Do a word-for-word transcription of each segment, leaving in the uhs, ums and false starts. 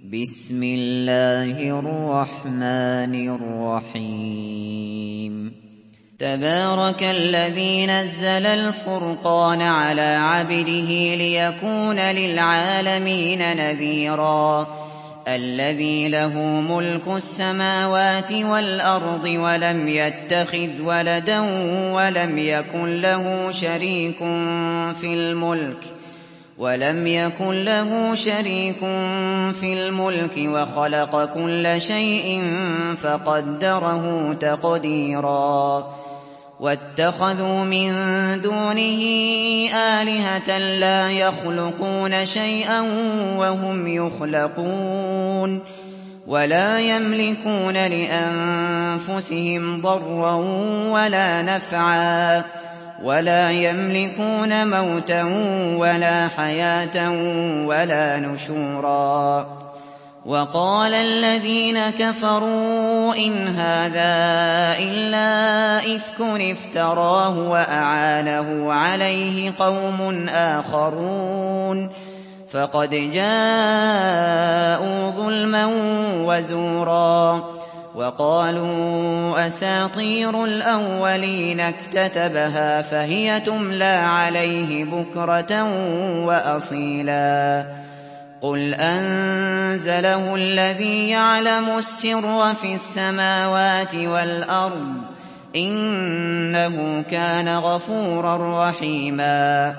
بسم الله الرحمن الرحيم تبارك الذي نزل الفرقان على عبده ليكون للعالمين نذيرا الذي له ملك السماوات والأرض ولم يتخذ ولدا ولم يكن له شريك في الملك ولم يكن له شريك في الملك وخلق كل شيء فقدره تقديرا واتخذوا من دونه آلهة لا يخلقون شيئا وهم يخلقون ولا يملكون لأنفسهم ضرا ولا نفعا ولا يملكون موتا ولا حياة ولا نشورا وقال الذين كفروا إن هذا إلا إفك افتراه وأعانه عليه قوم آخرون فقد جاءوا ظلما وزورا وقالوا أساطير الأولين اكتتبها فهي تملى عليه بكرة وأصيلا قل أنزله الذي يعلم السر في السماوات والأرض إنه كان غفورا رحيما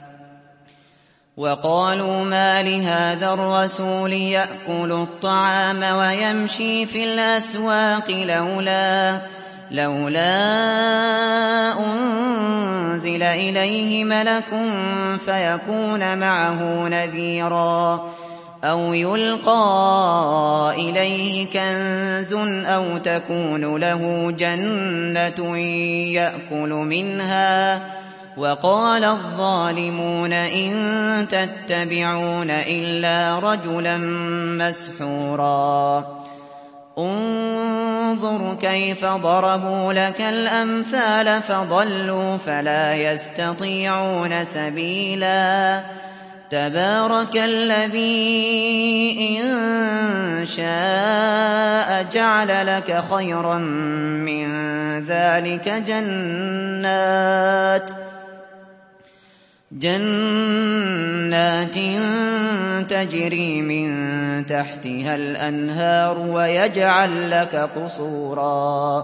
وقالوا ما لهذا الرسول يأكل الطعام ويمشي في الأسواق لولا لولا أنزل إليه ملك فيكون معه نذيرا أو يلقى إليه كنز أو تكون له جنة يأكل منها وقال الظالمون إن تتبعون إلا رجلا مسحورا انظر كيف ضربوا لك الأمثال فضلوا فلا يستطيعون سبيلا تبارك الذي إن شاء جعل لك خيرا من ذلك جنات جنات تجري من تحتها الأنهار ويجعل لك قصورا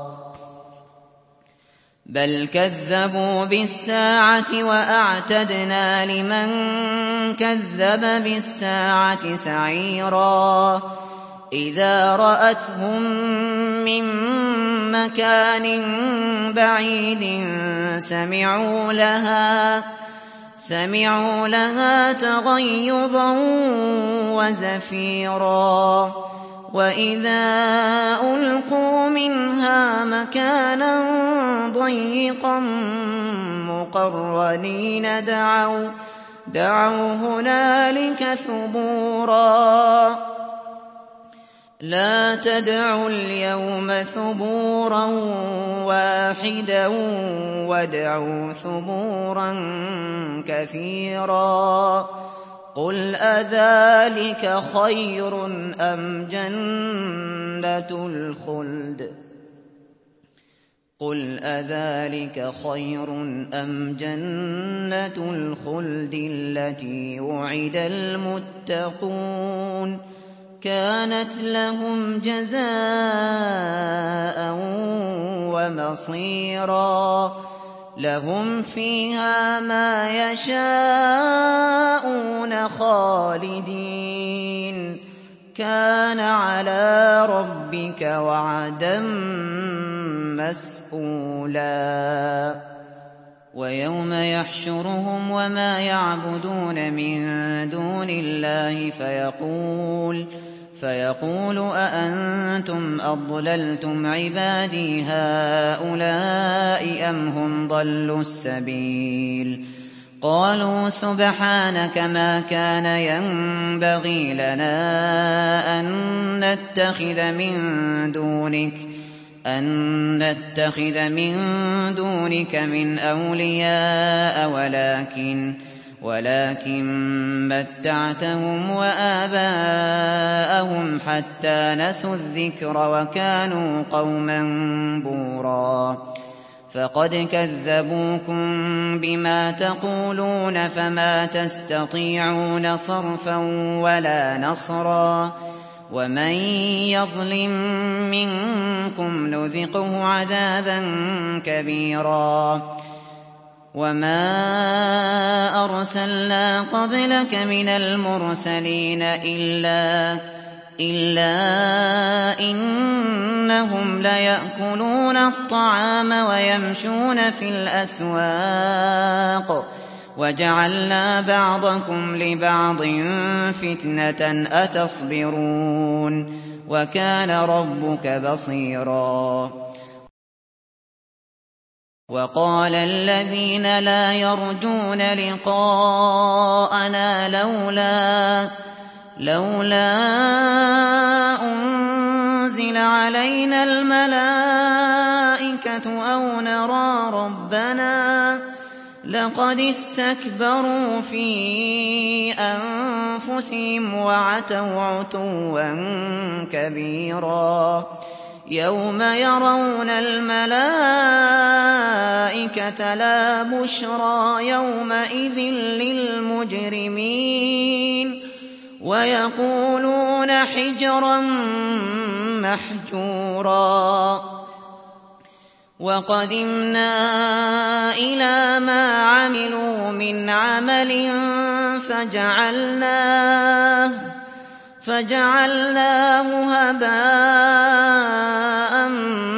بل كذبوا بالساعة وأعتدنا لمن كذب بالساعة سعيرا إذا رأتهم من مكان بعيد سمعوا لها سمعوا لها تغيظا وزفيرا وإذا ألقوا منها مكانا ضيقا مقرنين دعوا دعوا هنالك ثبورا لا تدعوا اليوم ثبورا واحدا وادعوا ثبورا كثيرا قل أذلك خير أم جنة الخلد قل أذلك خير أم جنة الخلد التي وعد المتقون كانت لهم جزاء ومصيرا لهم فيها ما يشاءون خالدين كان على ربك وعدا مسئولا ويوم يحشرهم وما يعبدون من دون الله فيقول فيقول أأنتم أضللتم عبادي هؤلاء أم هم ضلوا السبيل قالوا سبحانك ما كان ينبغي لنا أن نتخذ من دونك أن نتخذ من دونك من أولياء ولكن ولكن متعتهم وآباءهم لهم حتى نسوا الذكر وكانوا قوما بورا فقد كذبوكم بما تقولون فما تستطيعون صرفا ولا نصرا ومن يظلم منكم نذقه عذابا كبيرا وما أرسلنا قبلك من المرسلين إلا إلا إنهم ليأكلون الطعام ويمشون في الأسواق وجعلنا بعضكم لبعض فتنة أتصبرون وكان ربك بصيرا وقال الذين لا يرجون لقاءنا لولا لولا أنزل علينا الملائكة أو نرى ربنا لقد استكبروا في أنفسهم وعتوا عتوا كبيرا يوم يرون الملائكة لا بشرى يومئذ للمجرمين ويقولون حجرا محجورا وقدمنا إلى ما عملوا من عمل فجعلناه فجعلناه هباء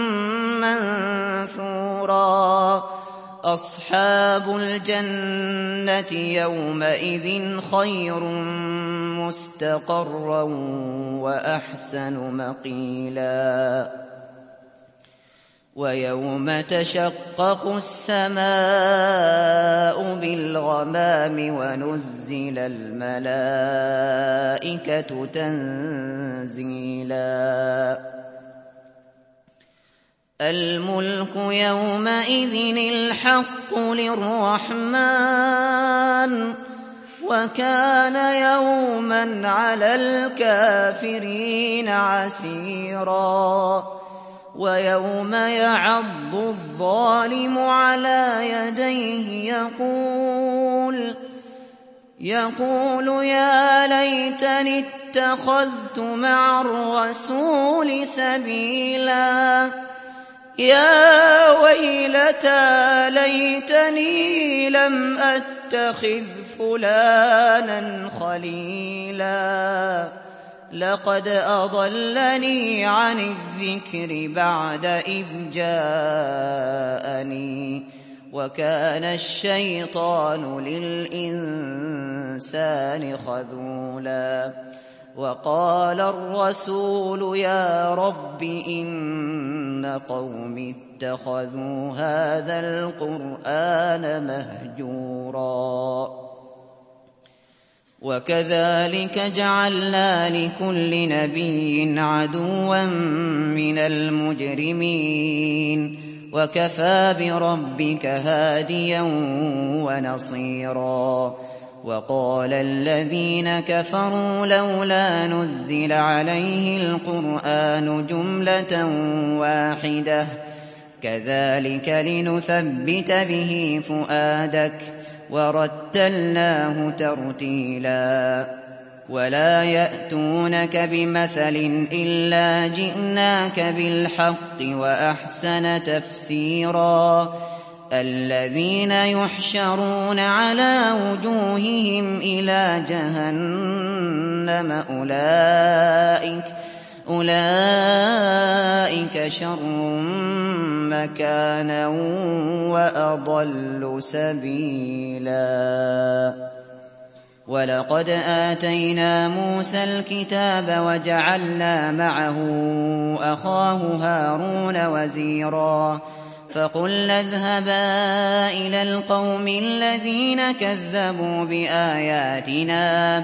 منثورا أصحاب الجنة يومئذ خير مستقرا وأحسن مقيلا ويوم تشقق السماء بالغمام ونزل الملائكة تنزيلا الملك يومئذ الحق للرحمن وكان يوما على الكافرين عسيرا ويوم يعض الظالم على يديه يقول يقول يا ليتني اتخذت مع الرسول سبيلا يا ويلتى ليتني لم أتخذ فلانا خليلا لقد أضلني عن الذكر بعد إذ جاءني وكان الشيطان للإنسان خذولا وقال الرسول يا رب إن قومي اتخذوا هذا القرآن مهجورا وكذلك جعلنا لكل نبي عدوا من المجرمين وكفى بربك هاديا ونصيرا وقال الذين كفروا لولا نزل عليه القرآن جملة واحدة كذلك لنثبت به فؤادك ورتلناه ترتيلا ولا يأتونك بمثل إلا جئناك بالحق وأحسن تفسيرا الذين يحشرون على وجوههم إلى جهنم أولئك أولئك شر مكانا وأضل سبيلا ولقد آتينا موسى الكتاب وجعلنا معه أخاه هارون وزيرا فقلنا اذهبا إلى القوم الذين كذبوا بآياتنا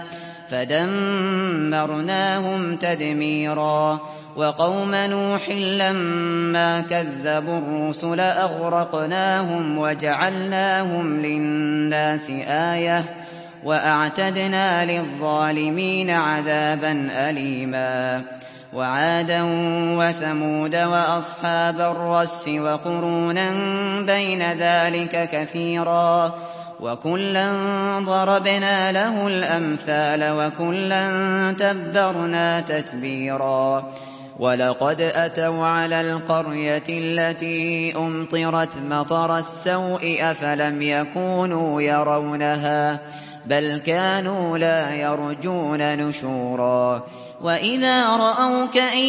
فدمرناهم تدميرا وقوم نوح لما كذبوا الرسل أغرقناهم وجعلناهم للناس آية وأعتدنا للظالمين عذابا أليما وعادا وثمود وأصحاب الرس وقرونا بين ذلك كثيرا وكلا ضربنا له الأمثال وكلا تبرنا تتبيرا ولقد أتوا على القرية التي أمطرت مطر السوء أفلم يكونوا يرونها بل كانوا لا يرجون نشورا وإذا رأوك إن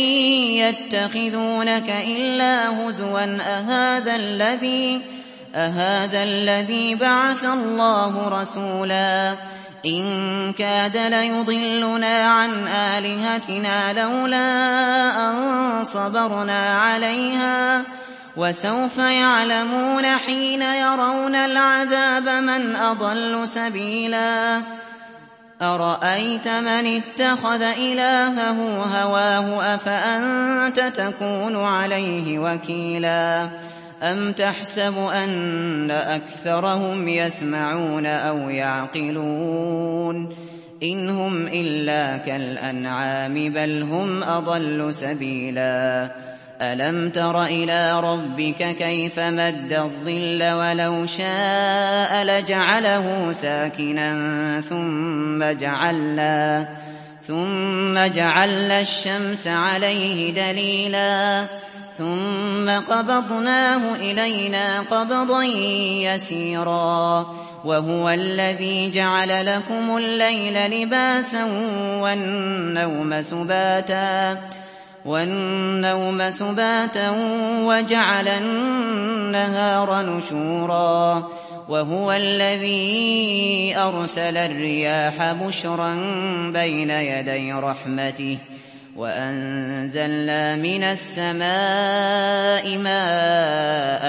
يتخذونك إلا هزوا أهذا الذي أهذا الذي بعث الله رسولا إن كاد ليضلنا عن آلهتنا لولا أن صبرنا عليها وسوف يعلمون حين يرون العذاب من أضل سبيلا أرأيت من اتخذ إلهه هواه أفأنت تكون عليه وكيلا أم تحسب أن أكثرهم يسمعون أو يعقلون إن هم إلا كالأنعام بل هم أضل سبيلا ألم تر إلى ربك كيف مد الظل ولو شاء لجعله ساكنا ثم جعلنا ثم جعلنا الشمس عليه دليلا ثم قبضناه إلينا قبضا يسيرا وهو الذي جعل لكم الليل لباسا والنوم سباتا والنوم سباتا وجعل النهار نشورا وهو الذي أرسل الرياح بشرا بين يدي رحمته وأنزلنا من السماء ماء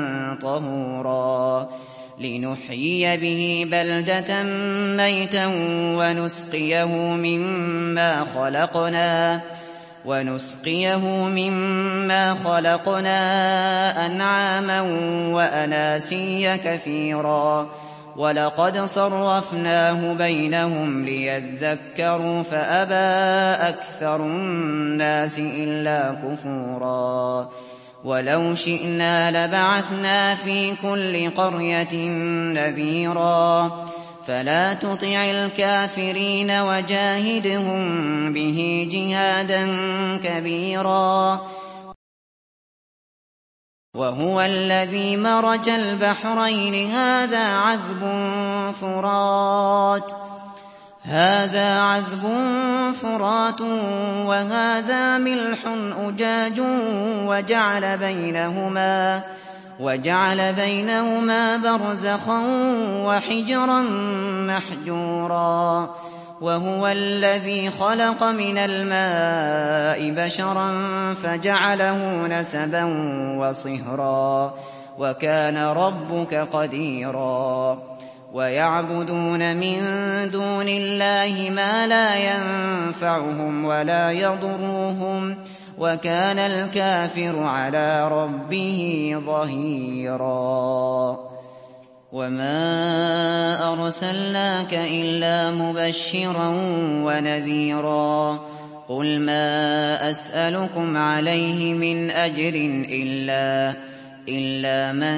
طهورا لنحيي به بلدة ميتا ونسقيه مما خلقنا ونسقيه مما خلقنا أنعاما وأناسيا كثيرا ولقد صرفناه بينهم ليذكروا فأبى أكثر الناس إلا كفورا ولو شئنا لبعثنا في كل قرية نذيرا فلا تطع الكافرين وجاهدهم به جهادا كبيرا وهو الذي مرج البحرين هذا عذب فرات هذا عذب فرات وهذا ملح أجاج وجعل بينهما وجعل بينهما برزخا وحجرا محجورا وهو الذي خلق من الماء بشرا فجعله نسبا وصهرا وكان ربك قديرا ويعبدون من دون الله ما لا ينفعهم ولا يضرهم وكان الكافر على ربه ظهيرا وما أرسلناك إلا مبشرا ونذيرا قل ما أسألكم عليه من أجر إلا إلا من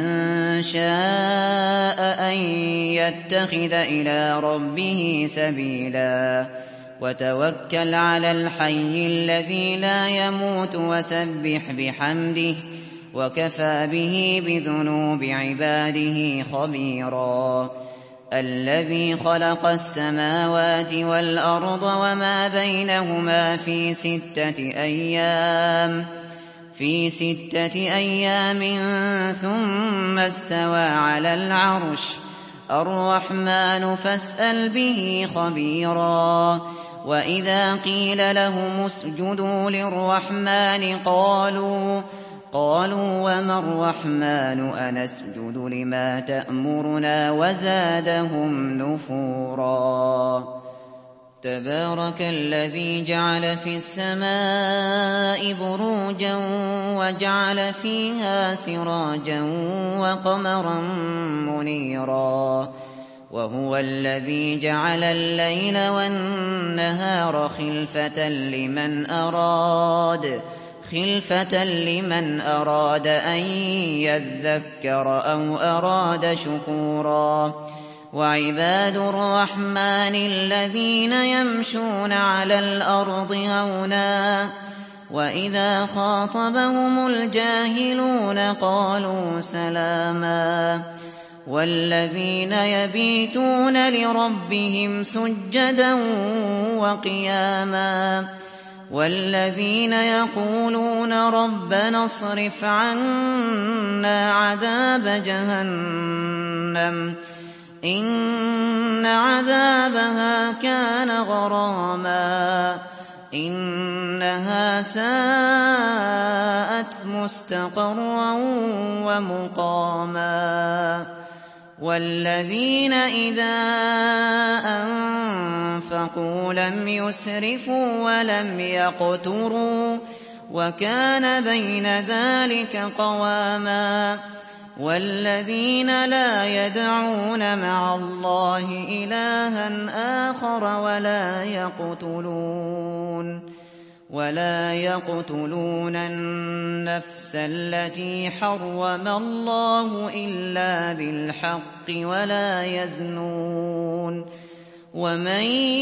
شاء أن يتخذ إلى ربه سبيلا وتوكل على الحي الذي لا يموت وسبح بحمده وكفى به بذنوب عباده خبيرا الذي خلق السماوات والأرض وما بينهما في ستة أيام في ستة أيام ثم استوى على العرش الرحمن فاسأل به خبيرا وإذا قيل لهم اسجدوا للرحمن قالوا قالوا وما الرحمن أنسجد لما تأمرنا وزادهم نفورا تبارك الذي جعل في السماء بروجا وجعل فيها سراجا وقمرا منيرا وهو الذي جعل الليل والنهار خلفة لمن أراد خلفة لمن أراد أن يذكر أو أراد شكورا وعباد الرحمن الذين يمشون على الأرض هونا وإذا خاطبهم الجاهلون قالوا سلاما والذين يبيتون لربهم سجدا وقياما والذين يقولون ربنا اصرف عنا عذاب جهنم إن عذابها كان غراما إنها ساءت مستقرا ومقاما والذين إذا أنفقوا لم يسرفوا ولم يقتروا وكان بين ذلك قواما والذين لا يدعون مع الله إلها آخر ولا يقتلون ولا يقتلون النفس التي حرم الله إلا بالحق ولا يزنون ومن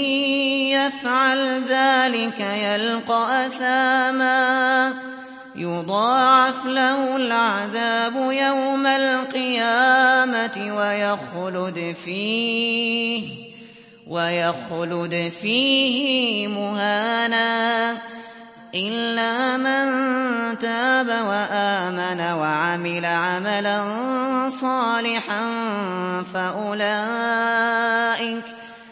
يفعل ذلك يلقى أثاما يضاعف له العذاب يوم القيامة ويخلد فيه ويخلد فيه مهانا إلا من تاب وآمن وعمل عملا صالحا فأولئك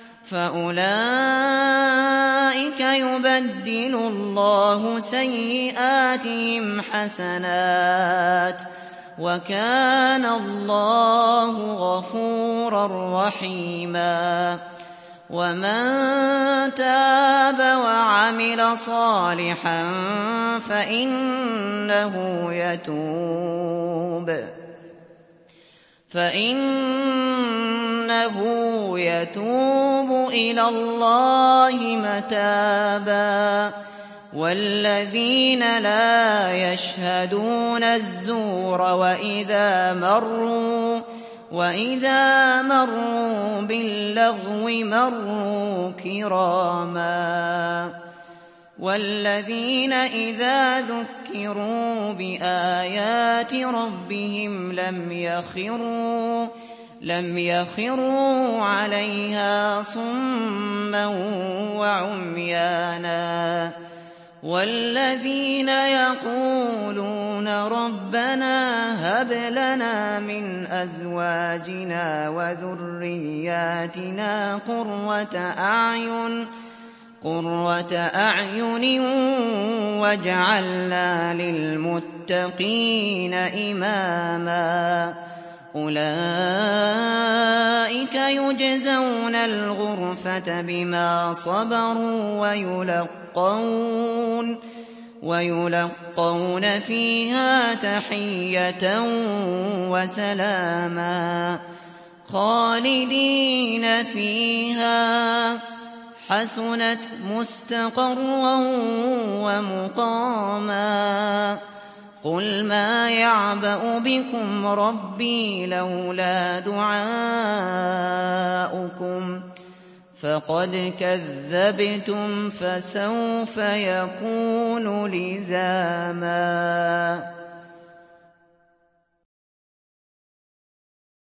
فأولئك يبدل الله سيئاتهم حسنات وكان الله غفورا رحيما ومن تاب وعمل صالحا فإنه يتوب فإنه يتوب إلى الله متابا والذين لا يشهدون الزور وإذا مروا وإذا مروا باللغو مروا كراما والذين إذا ذكروا بآيات ربهم لم يخروا لم يخروا عليها صما وعميانا والذين يقولون ربنا هب لنا من أزواجنا وذرياتنا قرة أعين قرة أعين واجعلنا للمتقين إماما أولئك يجزون الغرفة بما صبروا ويلقون ويلقون فيها تحية وسلاما خالدين فيها حسنت مستقرا ومقاما قل ما يعبأ بكم ربي لولا دعاؤكم فقد كذبتم فسوف يكون لزاما